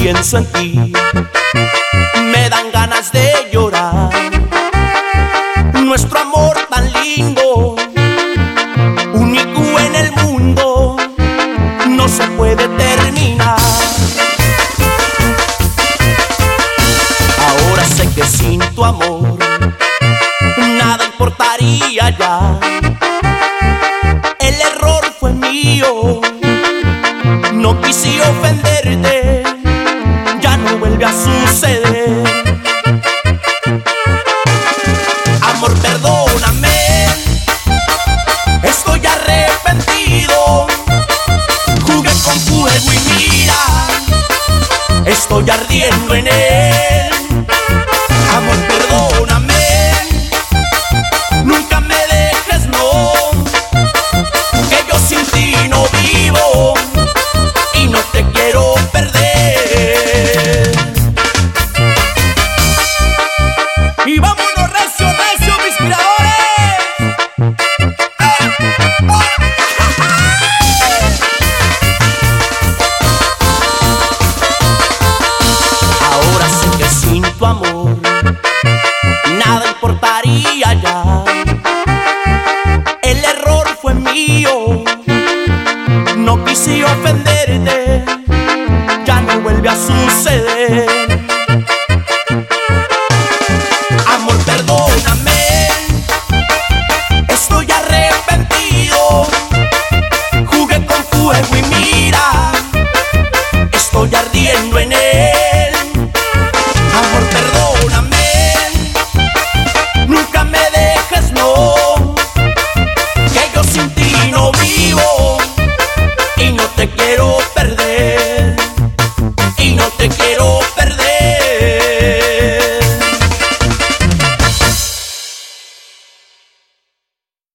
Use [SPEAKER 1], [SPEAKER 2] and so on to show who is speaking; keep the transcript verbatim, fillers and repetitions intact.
[SPEAKER 1] pienso en ti, me dan ganas de llorar. Nuestro amor tan lindo, único en el mundo, no se puede terminar. Ahora sé que sin tu amor nada importaría ya. El error fue mío, no quise ofenderte, ya no vuelve a suceder. Amor, perdóname, estoy arrepentido. Jugué con fuego y mira, estoy ardiendo en él. Amor, perdóname, nunca me dejes, no, que yo sin ti no vivo y no te quiero perder. Y vámonos recio, recio, mis miradores. Ahora sé que sin tu amor nada importaría ya. El error fue mío, no quise ofenderte, ya no vuelve a suceder. Amor, perdóname, estoy arrepentido. Jugué con fuego y mira, estoy ardiendo en él. Amor, perdóname, nunca me dejes, no, que yo sin ti no vivo